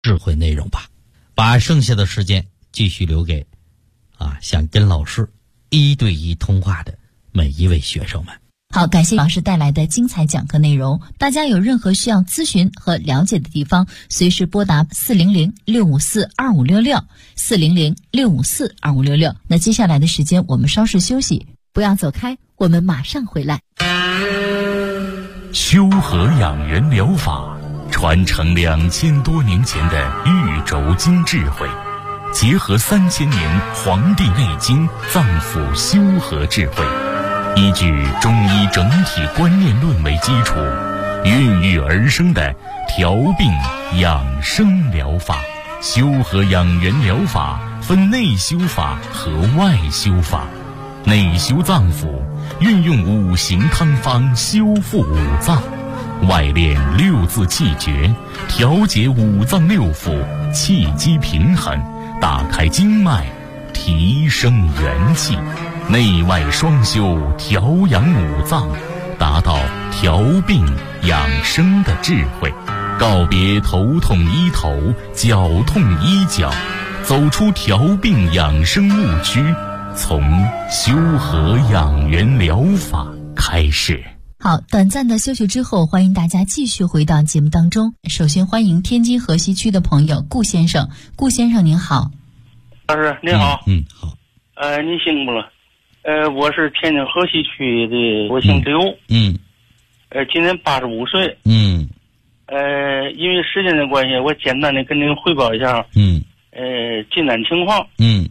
智慧内容吧，把剩下的时间继续留给想跟老师1对1通话的每一位学生们。 好，感谢老师带来的精彩讲课内容。大家有任何需要咨询和了解的地方，随时拨打400-654-2566，400-654-2566。那接下来的时间我们稍事休息，不要走开，我们马上回来。 修和养元疗法传承2000多年前的玉轴经智慧，结合3000年《黄帝内经》脏腑修和智慧，依据中医整体观念论为基础，孕育而生的调病养生疗法。修和养元疗法分内修法和外修法。内修脏腑，运用5行汤方修复五脏；外练6字气诀，调节五脏六腑，气机平衡，打开经脉，提升元气。内外双修，调养五脏，达到调病养生的智慧。告别头痛医头，脚痛医脚，走出调病养生误区，从修和养元疗法开始。 好，短暂的休息之后，欢迎大家继续回到节目当中。首先欢迎天津河西区的朋友顾先生。顾先生您好。 老师您好。 好。 您辛苦了。我是天津河西区的，我姓刘。今年85岁。因为时间的关系，我简单的跟您汇报一下。进展情况。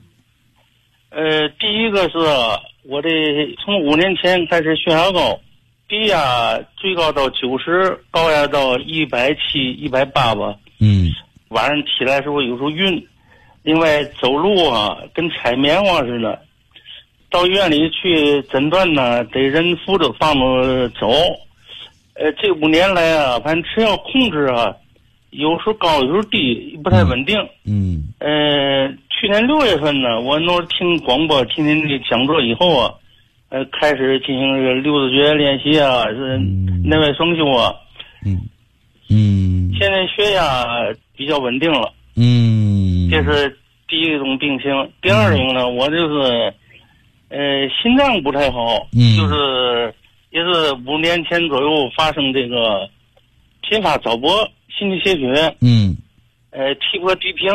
第一个是我的从5年前开始血压高，低压最高到90，高压到170、180吧。晚上起来时候有时候晕。另外走路跟踩棉花似的。到医院里去诊断呢，得人扶着放着走。这5年来反正吃药控制有时候高有时候低，不太稳定。去年6月份呢，我那听广播听您的讲座以后开始进行这个6字诀练习是内外双修现在血压比较稳定了。这是第一种病情。第二种呢，我就是心脏不太好，就是也是5年前左右发生这个频发早搏、心肌缺血，体魄低平，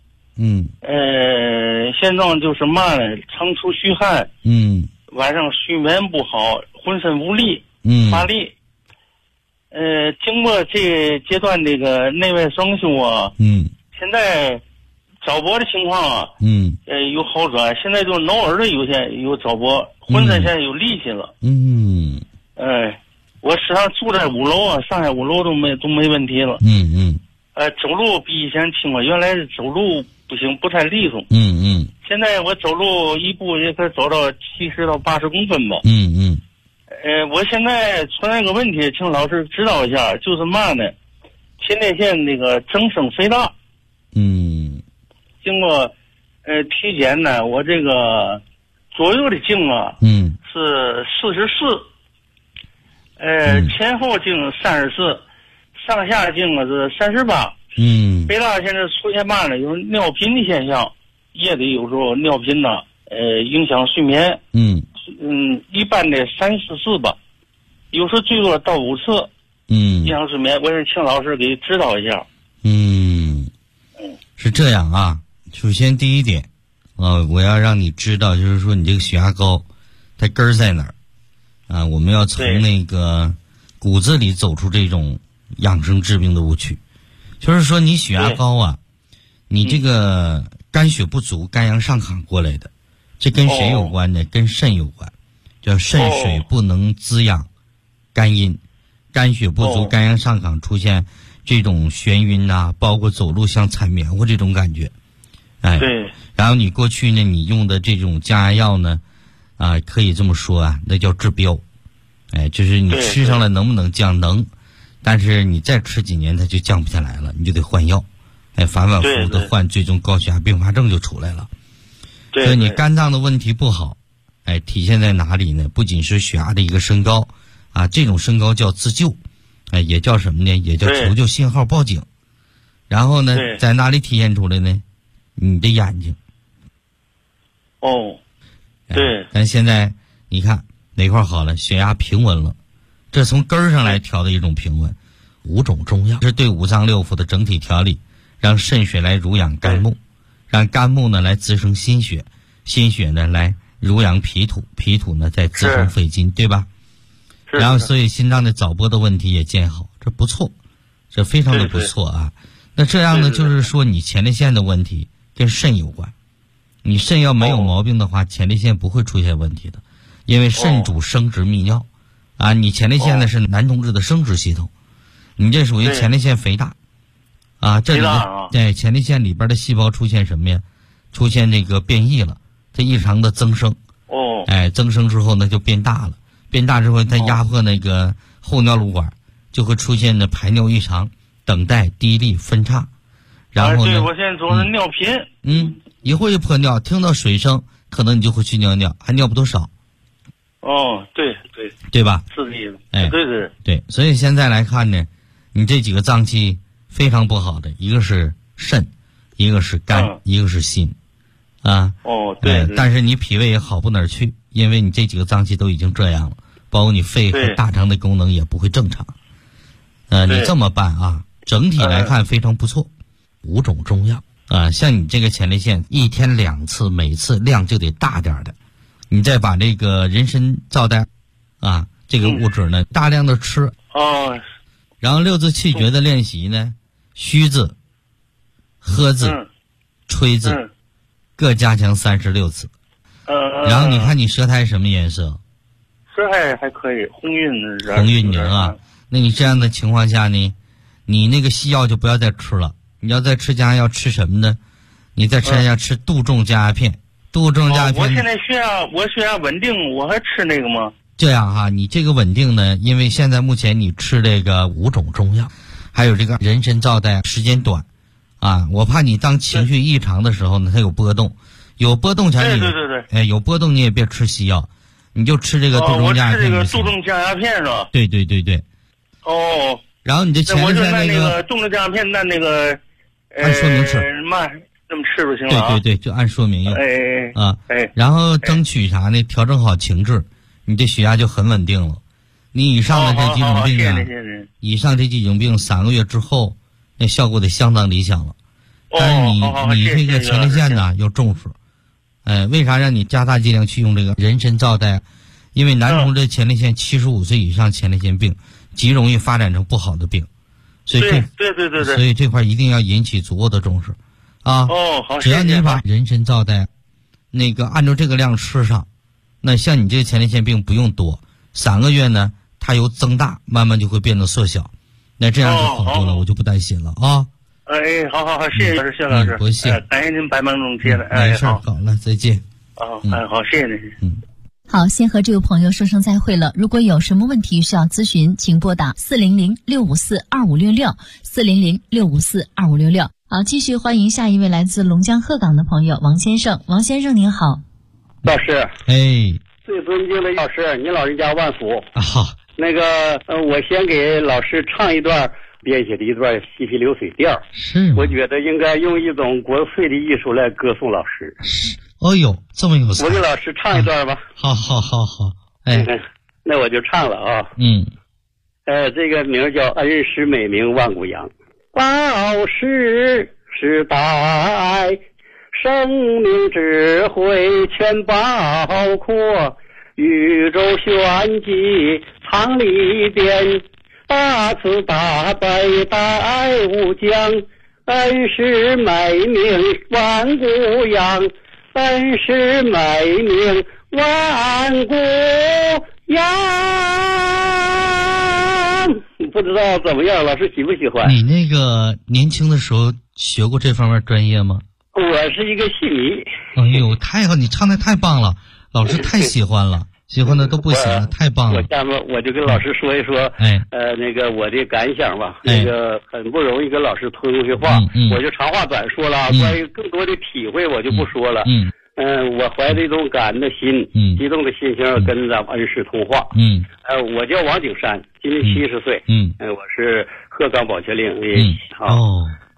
现状就是嘛呢，常出虚汗，晚上睡眠不好，浑身无力，乏力。经过这阶段这个内外双修现在早搏的情况有好转，现在就挠耳朵有早搏，浑身现在有力气了。我时常住在5楼上海5楼都没问题了。走路比以前轻了，原来是走路不行，不太利索。现在我走路一步也可以走到70到80公分吧。我现在存在一个问题，请老师指导一下，就是嘛呢？前列腺那个增生肥大。经过体检呢，我这个左右的径是44，前后径34，上下径是38。肥大现在出现嘛呢？有尿频的现象，夜里有时候尿频影响睡眠。一般的3、4次吧，有时最多到5次。影响睡眠，我是请老师给指导一下。 是这样首先第一点我要让你知道，就是说你这个血压高它根儿在哪儿我们要从那个骨子里走出这种养生治病的误区。就是说你血压高你这个肝血不足，肝阳上亢过来的，这跟谁有关呢？跟肾有关，叫肾水不能滋养肝阴，肝血不足，肝阳上亢，出现这种眩晕包括走路像踩棉花这种感觉。 对。 然后你过去呢，你用的这种降压药呢可以这么说那叫治标。就是你吃上了能不能降？能，但是你再吃几年它就降不下来了，你就得换药。反反复复的换，最终高血压并发症就出来了。所以你肝脏的问题不好体现在哪里呢？不仅是血压的一个升高这种升高叫自救也叫什么呢？也叫求救信号报警然后呢，在哪里体现出来呢？你的眼睛。 哦，对。 但现在你看哪块好了？血压平稳了，这从根儿上来调的一种平稳。5种中药是对五脏六腑的整体调理，让肾血来濡养肝木，让肝木呢来滋生心血，心血呢来濡养脾土，脾土呢再滋生肺金，对吧？然后所以心脏的早搏的问题也见好，这不错，这非常的不错啊。那这样呢，就是说你前列腺的问题跟肾有关，你肾要没有毛病的话，前列腺不会出现问题的，因为肾主生殖泌尿啊。你前列腺呢是男同志的生殖系统，你这属于前列腺肥大啊。这里对前列腺里边的细胞出现什么呀？出现这个变异了，它异常的增生。增生之后呢就变大了，变大之后它压迫那个后尿路管，就会出现的排尿异常、等待、滴沥、分叉。然后呢， 对，我现在总是尿频。 一会儿就破尿，听到水声，可能你就会去尿尿，还尿不多少。对吧？ 是的意思。 对，所以现在来看呢，你这几个脏器非常不好的，一个是肾，一个是肝，一个是心，啊。 对。 但是你脾胃也好不哪儿去，因为你这几个脏器都已经这样了，包括你肺和大肠的功能也不会正常。你这么办啊，整体来看非常不错。5种中药啊，像你这个前列腺1天2次，每次量就得大点的。你再把这个人参皂苷啊这个物质呢大量的吃。然后6字气诀的练习呢，虚字、喝字、吹字各加强36次。然后你看你舌苔什么颜色？ 舌苔还可以，红晕凝啊。那你这样的情况下呢，你那个西药就不要再吃了。你要再吃降压药，吃什么呢？你再吃要吃杜仲降压片。杜仲降压片。 我现在血压稳定，我还吃那个吗？ 这样哈，你这个稳定呢，因为现在目前你吃这个5种中药，还有这个人参皂苷时间短，啊，我怕你当情绪异常的时候呢，它有波动，有波动前你对， 有波动你也别吃西药，你就吃这个杜仲降压片。 我吃这个杜仲降压片是吧？ 对。然后你这前列腺那个杜仲降压片，那个按说明吃， 这么吃就行了。 对，就按说明用。然后争取啥呢？调整好情志，你这血压就很稳定了。你以上的这几种病啊，以上这几种病3个月之后，那效果得相当理想了。但是你这个前列腺呢要重视。为啥让你加大剂量去用这个人参皂苷？因为男同志前列腺75岁以上前列腺病极容易发展成不好的病，所以对， 所以这块一定要引起足够的重视啊。 好， 只要你把人参皂苷那个按照这个量吃上，那像你这个前列腺病不用多，3个月呢它由增大慢慢就会变得缩小，那这样就好多了，我就不担心了啊。 好，谢谢老师， 不谢， 感谢您百忙中接的。 没事，好了，再见。 好，谢谢您。 好，先和这位朋友说声再会了。如果有什么问题需要咨询，请拨打400-654-2566 400-654-2566。好，继续欢迎下一位来自龙江鹤岗的朋友王先生。王先生您好。 老师，最尊敬的老师，您老人家万福。 好， 那个我先给老师唱一段编写的一段细皮流水调。 是， 我觉得应该用一种国粹的艺术来歌颂老师。 哦呦，这么有才！ 我给老师唱一段吧。 好。 那我就唱了啊。这个名叫恩师美名万古扬。报时时代，生命智慧全包括，宇宙玄机藏里边，大慈大悲大无疆，恩师美名万古扬，恩师美名万古扬。不知道怎么样，老师喜不喜欢？ 你那个年轻的时候学过这方面专业吗？ 我是一个戏迷。 哎呦，太好，你唱的太棒了，老师太喜欢了，喜欢的都不行了，太棒了。 下面我就跟老师说一说，那个我的感想吧。那个很不容易跟老师通一句话，我就长话短说了。关于更多的体会，我就不说了。我怀着一种感恩的心，激动的心情跟咱们恩师通话。我叫王景山，今年70岁。我是鹤岗保全岭的。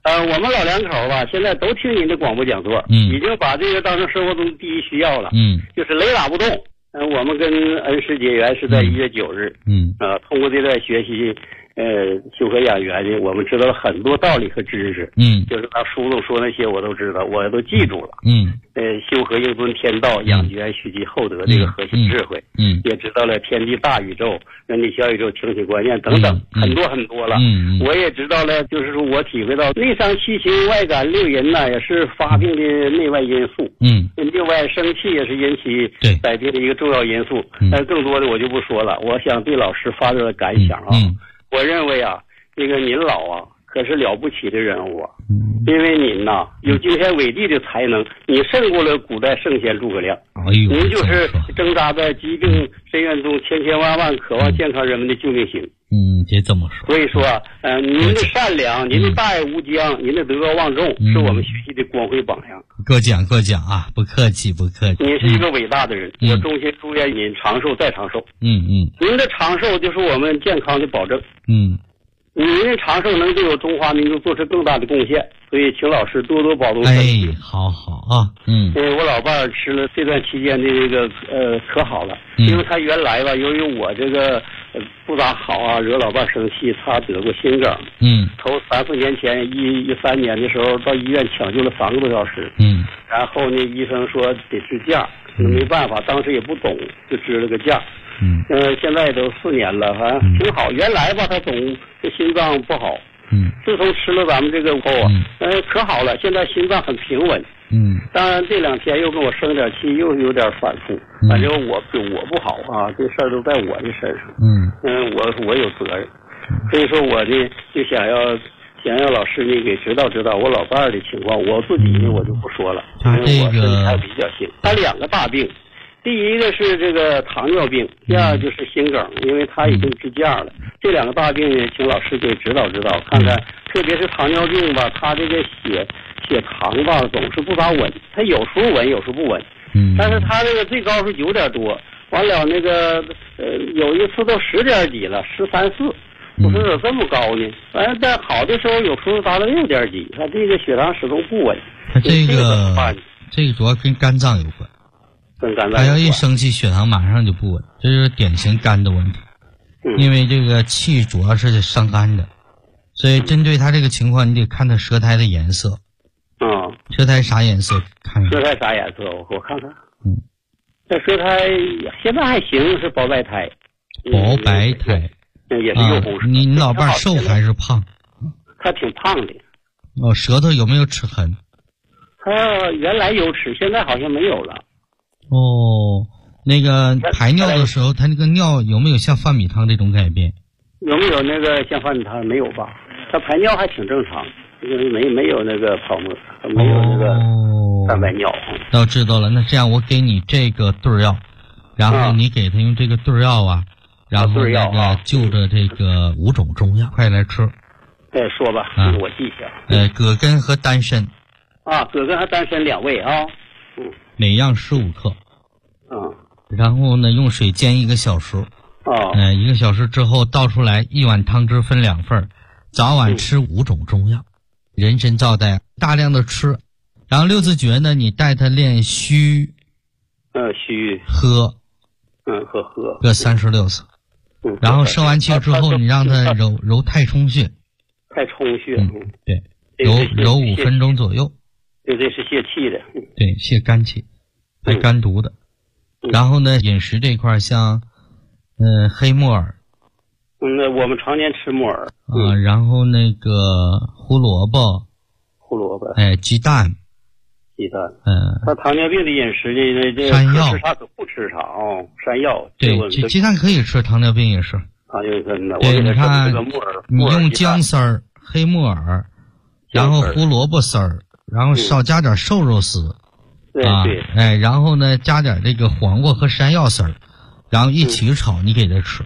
我们老两口吧，现在都听您的广播讲座，已经把这个当成生活中第一需要了，就是雷打不动。我们跟恩师结缘是在1月9日，通过这段学习，修和养元呢，我们知道了很多道理和知识，就是他书中说那些我都知道，我都记住了，修和应尊天道，养元蓄积厚德这个核心智慧，也知道了天地大宇宙、人体小宇宙、庭体观念等等，很多很多了，我也知道了，就是说我体会到内伤七情外感六淫呢，也是发病的内外因素，另外生气也是引起百病的一个重要因素，但是更多的我就不说了，我想对老师发表的感想啊，我认为啊，这个您老啊可是了不起的人物啊，因为您呐有惊天伟地的才能，你胜过了古代圣贤诸葛亮，您就是挣扎在疾病深渊中千千万万渴望健康人们的救命星。 别这么说。 所以说您的善良，您的大爱无疆，您的德高望重，是我们学习的光辉榜样。 过奖啊，不客气。 您是一个伟大的人，我衷心祝愿您长寿再长寿。您的长寿就是我们健康的保证。您的长寿能对我中华民族做出更大的贡献，所以请老师多多保重身体。 好啊，因为我老伴儿吃了这段期间的这个可好了，因为他原来吧，由于我这个不咋好啊，惹老伴儿生气，他得过心梗。头3-4年前13年的时候到医院抢救了3个多小时。然后呢，医生说得支架，没办法，当时也不懂，就支了个架。现在都4年了，反正挺好。原来吧，他总这心脏不好。自从吃了咱们这个后啊，可好了，现在心脏很平稳。当然这2天又跟我生点气，又有点反复。反正我不好啊，这事儿都在我的身上。我有责任，所以说我呢就想要老师呢给指导我老伴儿的情况。我自己呢我就不说了，因为我身体还比较轻。他2个大病。第一个是这个糖尿病，第二就是心梗，因为他已经支架了。这2个大病呢，请老师给指导，看看，特别是糖尿病吧，他这个血糖吧总是不咋稳，他有时候稳，有时候不稳。但是他这个最高是9点多，完了那个有一次都10点几了，13、14。我说怎么这么高呢？反正在好的时候有时候达到6点几，他这个血糖始终不稳。 他这个主要跟肝脏有关。他要一生气，血糖马上就不稳，这就是典型肝的问题。因为这个气主要是伤肝的，所以针对他这个情况，你得看他舌苔的颜色。舌苔啥颜色？看舌苔啥颜色？我看看。这舌苔现在还行，是薄白苔。 薄白苔。 也是幼红色。 你老伴瘦还是胖？ 他挺胖的。 舌头有没有齿痕？ 他原来有齿，现在好像没有了。 那个排尿的时候，他那个尿有没有像饭米汤这种改变？ 有没有那个像饭米汤？没有吧？他排尿还挺正常，没有那个泡沫，没有那个蛋白尿。 那我知道了，那这样我给你这个对药，然后你给他用这个对药啊，然后那个就着这个5种中药，快来吃。 说吧，我记一下。葛根和丹参。 葛根和丹参2味啊。 每样15克。然后呢，用水煎1个小时。1个小时之后倒出来，1碗汤汁分2份，早晚吃5种中药，人参皂带大量的吃。然后6字诀呢，你带他练虚。喝。 喝各36次。然后生完气之后，你让他揉太冲穴。 太冲穴。 对，揉5分钟左右。 这是泄气的。 对，泄肝气，排肝毒的。然后呢，饮食这块像黑木耳。 那我们常年吃木耳。 然后那个胡萝卜。鸡蛋。他糖尿病的饮食呢，这山药他可不吃啥山药。 对，鸡蛋可以吃，糖尿病也是。对，你看，你用姜丝儿、黑木耳，然后胡萝卜丝儿。然后少加点瘦肉丝，然后呢加点这个黄瓜和山药丝儿，然后一起炒，你给他吃。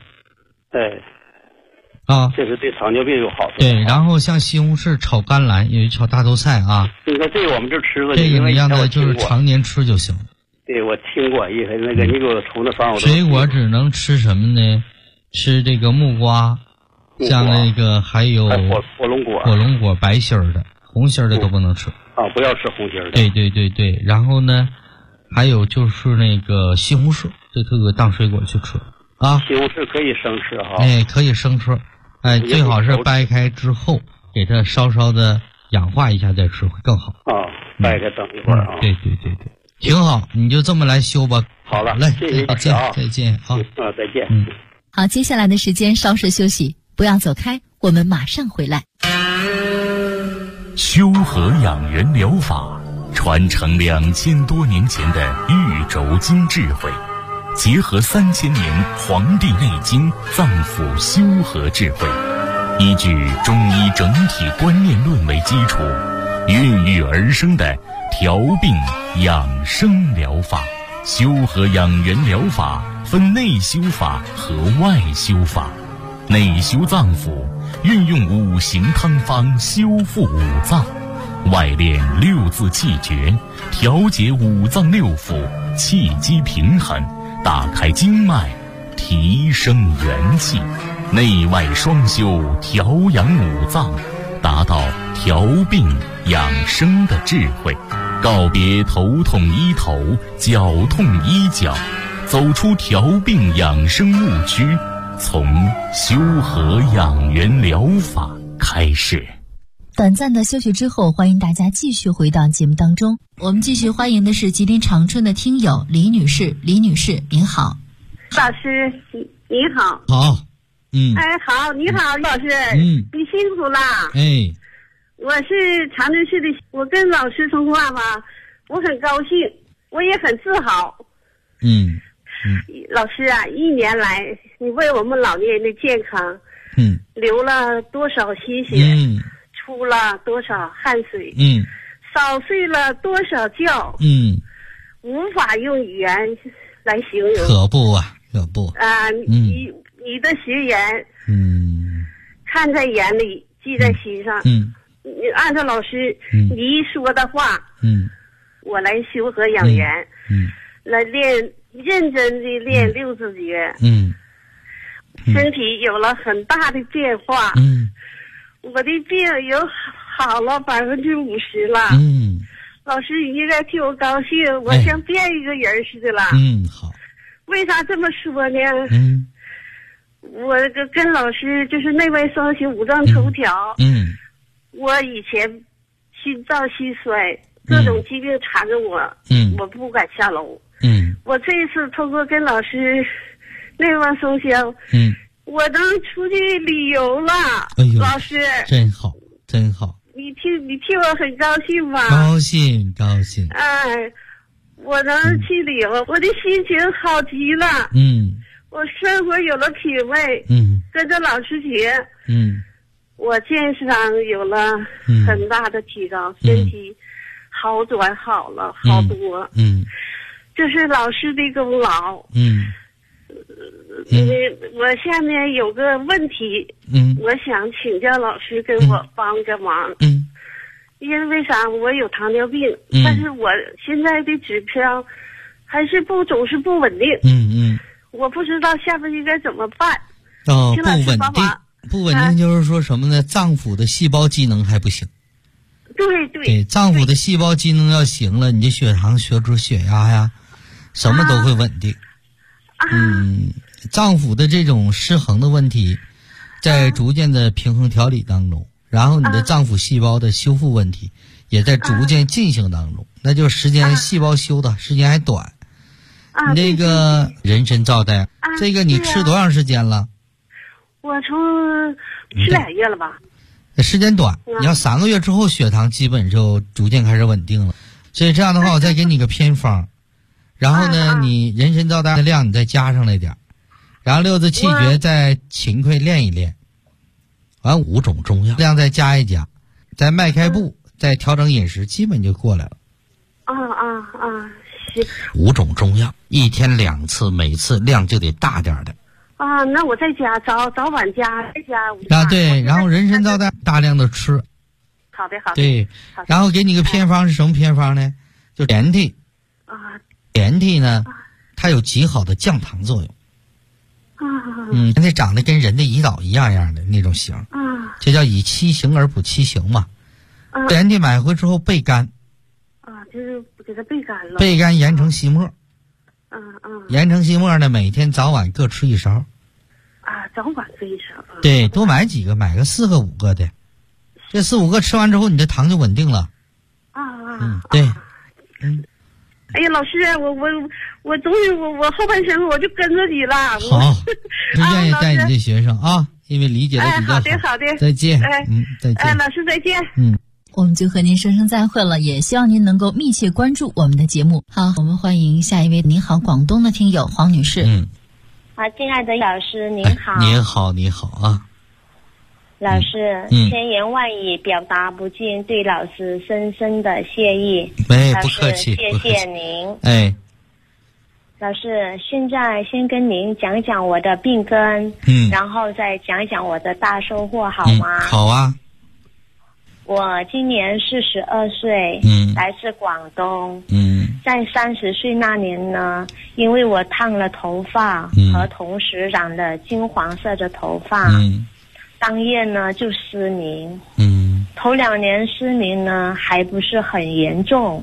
这是对糖尿病有好处。 对，然后像西红柿炒甘蓝，有一炒大头菜啊。 你看这个我们这吃了， 这个你让他就是常年吃就行。 对，我听过，因为那个你给我出的方我都。 水果只能吃什么呢？吃这个木瓜，像那个还有火龙果白心儿的。 红心的都不能吃。 不要吃红心的。 对。然后呢，还有就是那个西红柿，这个当水果去吃啊。 西红柿可以生吃哈。 可以生吃。最好是掰开之后，给它稍稍的氧化一下再吃会更好。 掰开等一会儿啊。 对，挺好，你就这么来修吧。 好了， 来， 谢谢再见啊。再见。 好，接下来的时间稍事休息，不要走开，我们马上回来。 修和养元疗法传承2000多年前的玉轴经智慧，结合3000年《黄帝内经》脏腑修和智慧，依据中医整体观念论为基础，孕育而生的调病养生疗法。修和养元疗法分内修法和外修法。内修脏腑，运用5行汤方修复五脏；外练6字气诀，调节五脏六腑，气机平衡，打开经脉，提升元气。内外双修，调养五脏，达到调病养生的智慧。告别头痛医头，脚痛医脚，走出调病养生误区，从修和养元疗法开始。 短暂的休息之后，欢迎大家继续回到节目当中。我们继续欢迎的是吉林长春的听友李女士。李女士您好。 老师你好。 好。 好，你好，老师。你辛苦了。我是长春市的，我跟老师说话吧，我很高兴，我也很自豪。老师啊，1年来你为我们老年人的健康流了多少心血，出了多少汗水，少睡了多少觉，无法用语言来形容。 可不你的学员看在眼里，记在心上。你按照老师你一说的话，我来修和养元，来认真的练6字诀，身体有了很大的变化，我的病有好了50%了，老师你应该替我高兴，我像变一个人似的了。 好。 为啥这么说呢？我跟老师就是内外双修五脏头条，我以前心脏心衰，各种疾病缠着我，我不敢下楼。我这一次通过跟老师内外双修，我能出去旅游了。老师真好。 你替我很高兴吧？ 高兴。 我能去旅游，我的心情好极了。我生活有了品味。跟着老师学。我见识上有了很大的提高，身体好转好了好多。这是老师的功劳。我下面有个问题，我想请教老师跟我帮个忙。因为啥？我有糖尿病，但是我现在的指标还是总是不稳定。我不知道下面应该怎么办。 不稳定就是说什么呢？脏腑的细胞机能还不行。 对， 脏腑的细胞机能要行了，你的血糖、血脂、血压呀，什么都会稳定。脏腑的这种失衡的问题，在逐渐的平衡调理当中，然后你的脏腑细胞的修复问题也在逐渐进行当中，那就是细胞修的时间还短。你这个人参皂苷，这个你吃多长时间了？ 我从吃2月了吧。 时间短，你要3个月之后血糖基本就逐渐开始稳定了。所以这样的话，我再给你个偏方，然后呢，你人参皂苷的量你再加上来点，然后6字气诀再勤快练一练，完5种中药量再加一加，再迈开步，再调整饮食，基本就过来了。 行。 5种中药，1天2次，每次量就得大点的。 那我在家早晚加，再加对，然后人参皂苷大量的吃。 好的。 对，然后给你个偏方是什么偏方呢？就连体。连体呢，它有极好的降糖作用。那长得跟人的胰岛一样的那种型。这叫以7行而补7行嘛。 点滴买回之后焙干。 就是给它焙干了。 焙干研成细末。研成细末呢，每天早晚各吃1勺。 早晚吃1勺。 对，多买几个，买个4个5个的。这4、5个吃完之后，你的糖就稳定了。对。 哎呀，老师，我终于我后半生我就跟着你了。 好，就愿意带你这学生啊，因为理解的比较好。 好的。 再见。再见。 老师再见。 我们就和您说声再会了，也希望您能够密切关注我们的节目。好，我们欢迎下一位。您好，广东的听友黄女士。 亲爱的老师您好。 你好啊。 老师，千言万语表达不尽对老师深深的谢意。 不客气， 谢谢您。老师，现在先跟您讲讲我的病根，然后再讲讲我的大收获，好吗？ 好啊。 我今年42岁，来自广东。在30岁那年呢，因为我烫了头发，和同时染了金黄色的头发，当夜呢就失明。头2年失明呢还不是很严重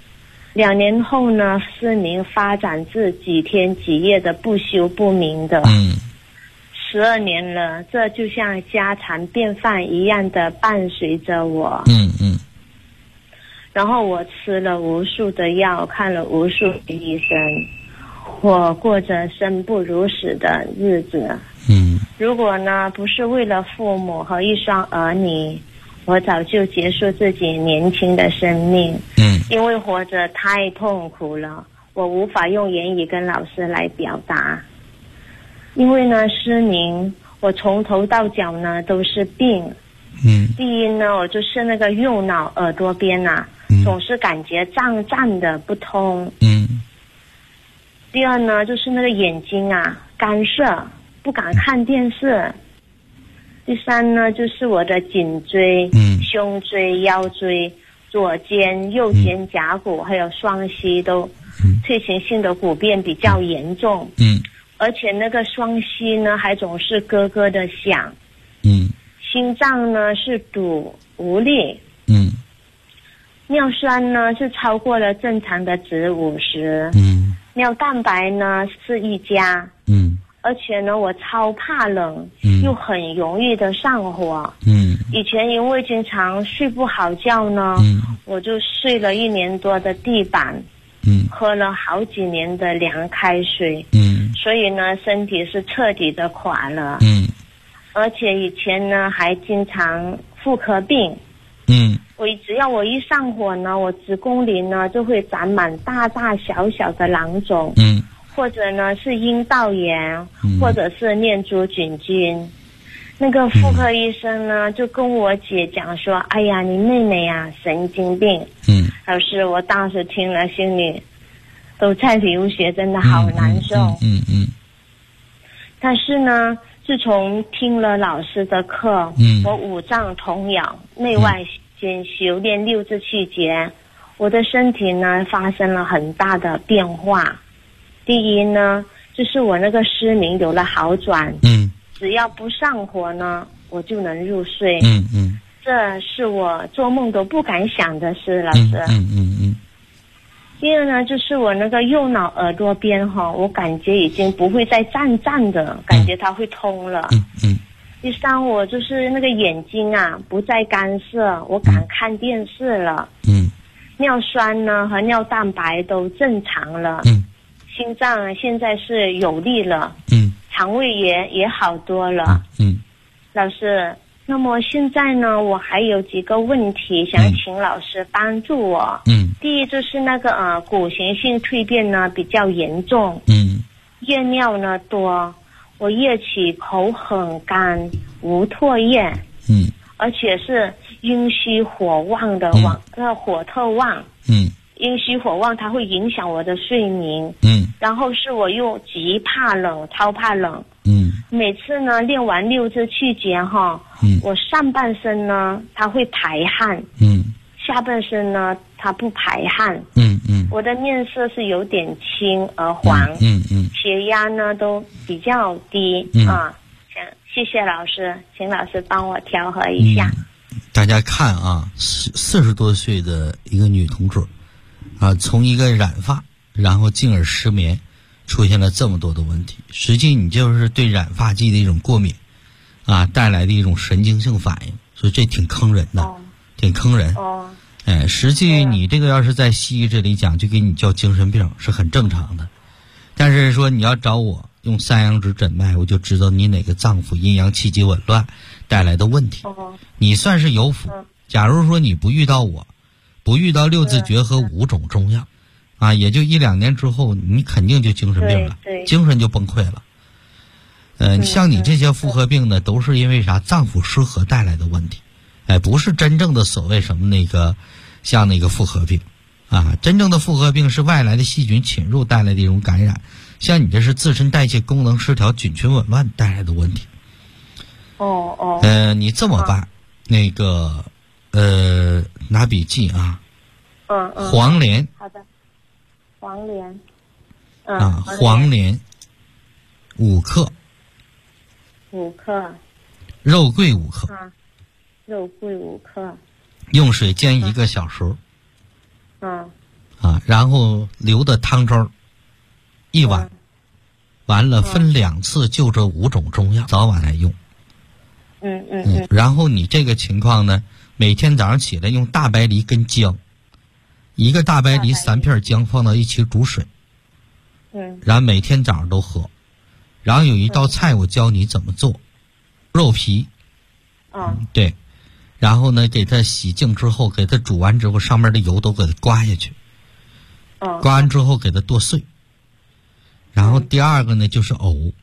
，2年后呢失明发展至几天几夜的不休不明的。12年了，这就像家常便饭一样的伴随着我。然后我吃了无数的药，看了无数的医生，我过着生不如死的日子。如果呢不是为了父母和1双儿女，我早就结束自己年轻的生命。因为活着太痛苦了，我无法用言语跟老师来表达。因为呢失明，我从头到脚呢都是病。第一呢，我就是那个右脑耳朵边总是感觉胀胀的不通。第二呢，就是那个眼睛干涩，不敢看电视。第三呢，就是我的颈椎、胸椎、腰椎、左肩、右肩胛骨还有双膝都退行性的骨变比较严重。而且那个双膝呢还总是咯咯的响。心脏呢是堵无力。尿酸呢是超过了正常的值50。尿蛋白呢是1加。而且呢我超怕冷，又很容易的上火。以前因为经常睡不好觉呢，我就睡了1年多的地板。喝了好几年的凉开水。所以呢身体是彻底的垮了。而且以前呢还经常妇科病。只要我一上火呢，我子宫里呢就会长满大大小小的囊肿。或者呢是阴道炎，或者是念珠菌菌。那个妇科医生呢就跟我姐讲说，哎呀你妹妹神经病。老师，我当时听了心里都在流血，真的好难受。但是呢自从听了老师的课，我五脏同养，内外兼修炼6至7节，我的身体呢发生了很大的变化。第一呢，就是我那个失明有了好转。只要不上火呢，我就能入睡。这是我做梦都不敢想的事，老师。第二呢，就是我那个右脑耳朵边我感觉已经不会再胀的，感觉它会通了。第三，我就是那个眼睛不再干涩，我敢看电视了。尿酸呢和尿蛋白都正常了。心脏现在是有力了。肠胃也好多了。老师，那么现在呢我还有几个问题想请老师帮助我。第一就是那个骨型性蜕变呢比较严重。夜尿呢多，我夜起口很干，无唾液。而且是阴虚火旺的，火特旺。阴虚火旺它会影响我的睡眠。然后是我又极怕冷，超怕冷。每次呢练完6至7节我上半身呢它会排汗。下半身呢它不排汗。我的面色是有点青而黄。血压呢都比较低。谢谢老师，请老师帮我调和一下。 大家看啊，40多岁的一个女同志啊，从一个染发，然后进而失眠，出现了这么多的问题。实际你就是对染发剂的一种过敏啊，带来的一种神经性反应，所以这挺坑人的，挺坑人。实际你这个要是在西医这里讲，就给你叫精神病是很正常的。但是说你要找我用三阳指诊脉，我就知道你哪个脏腑阴阳气机紊乱带来的问题。你算是有福。假如说你不遇到我，不遇到6字诀和5种中药啊，也就1-2年之后，你肯定就精神病了，精神就崩溃了。像你这些妇科病呢，都是因为啥？脏腑失和带来的问题。不是真正的所谓什么像那个妇科病啊，真正的妇科病是外来的细菌侵入带来的一种感染，像你这是自身代谢功能失调、菌群紊乱带来的问题。你这么办，拿笔记啊。黄连。 好的。黄连。 黄连5克。 5克。 肉桂5克。 肉桂5克。 用水煎1个小时。然后留的汤粥1碗，完了分2次，就这5种中药，早晚来用。然后你这个情况呢，每天早上起来用大白梨跟姜，1个大白梨3片姜放到一起煮水，然后每天早上都喝。然后有一道菜我教你怎么做，肉皮，对，然后呢给它洗净之后，给它煮完之后，上面的油都给它刮下去，刮完之后给它剁碎。然后第二个呢就是藕，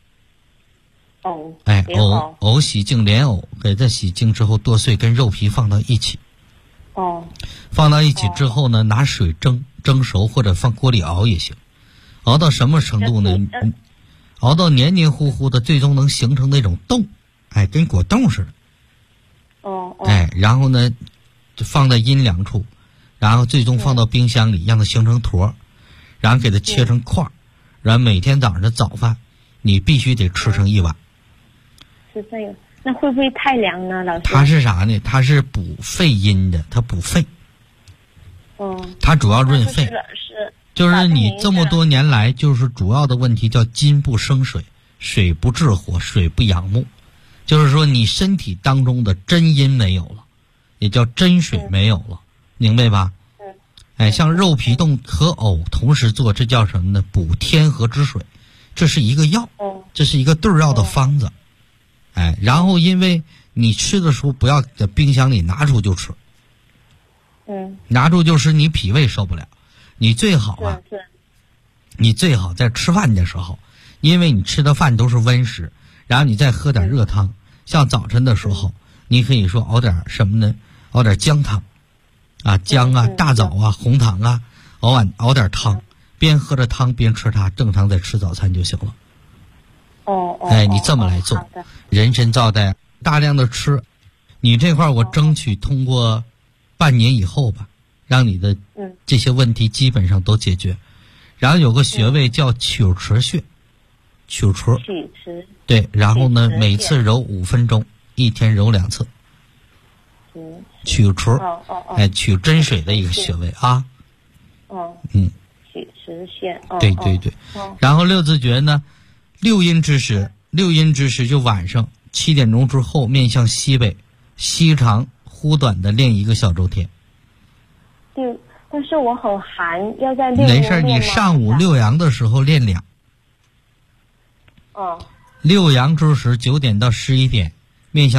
藕洗净莲藕，给它洗净之后剁碎，跟肉皮放到一起。放到一起之后呢，拿水蒸熟，或者放锅里熬也行。熬到什么程度呢？熬到黏黏糊糊的，最终能形成那种冻，跟果冻似的。然后呢，就放在阴凉处，然后最终放到冰箱里，让它形成坨，然后给它切成块，然后每天早上的早饭，你必须得吃上1碗。 是这样，那会不会太凉呢，老师？ 它是啥呢？它是补肺阴的，它补肺。它主要润肺。就是你这么多年来，就是主要的问题叫金不生水，水不治火，水不养木。就是说你身体当中的真阴没有了，也叫真水没有了，明白吧？像肉皮冻和藕同时做，这叫什么呢？补天河之水，这是一个药，这是一个对药的方子。然后因为你吃的时候不要在冰箱里拿出就吃，拿出就吃，你脾胃受不了。你最好你最好在吃饭的时候，因为你吃的饭都是温食，然后你再喝点热汤。像早晨的时候，你可以说熬点什么呢？熬点姜汤，姜啊、大枣啊、红糖啊，熬点汤，边喝着汤边吃它，正常再吃早餐就行了。你这么来做，人参皂苷大量的吃，你这块我争取通过半年以后吧，让你的这些问题基本上都解决。然后有个穴位叫曲池穴，曲池，对，然后呢每次揉5分钟，1天揉2次。曲池，取真水的一个穴位啊。 曲池穴。 对。然后6字诀呢，6阴之时就晚上7点钟之后，面向西北，膝长忽短的练1个小周天。 对，但是我很寒，要在6阴没事，你上午6阳的时候练2。6阳之时9点到11点